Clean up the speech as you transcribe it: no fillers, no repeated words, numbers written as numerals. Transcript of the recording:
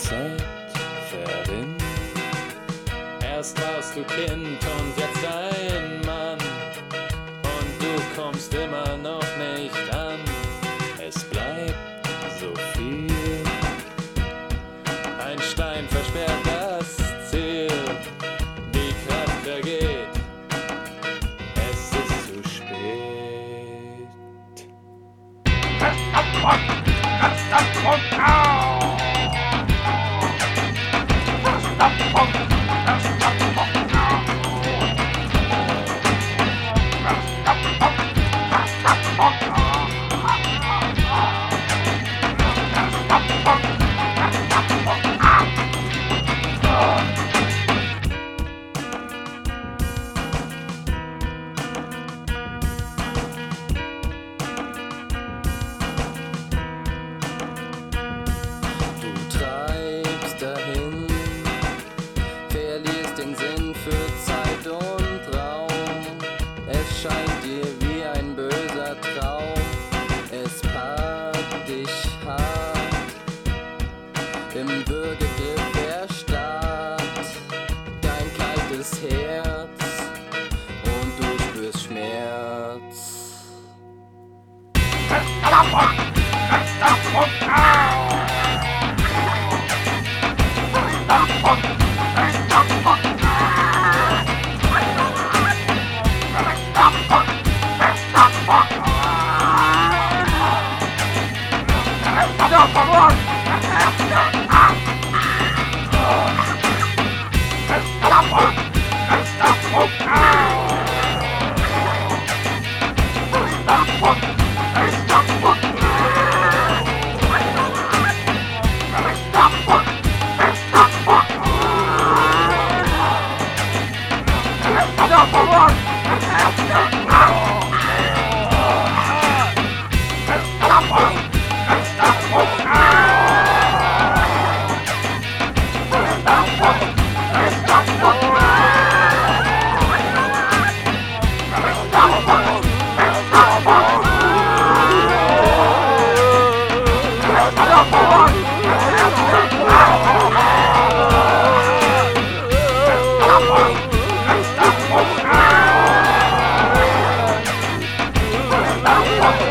Zeit verrinnt. Erst warst du Kind und jetzt ein Mann, und du kommst immer noch nicht an. Es bleibt so viel, ein Stein versperrt das Ziel, die Kraft vergeht, es ist zu spät. Du treibst dahin, verlierst den Sinn für Zeit und Raum. Es scheint dir wie ein böser Traum, es packt dich hart. Im Würgegriff erstarrt dein kaltes Herz und du spürst Schmerz. Oh,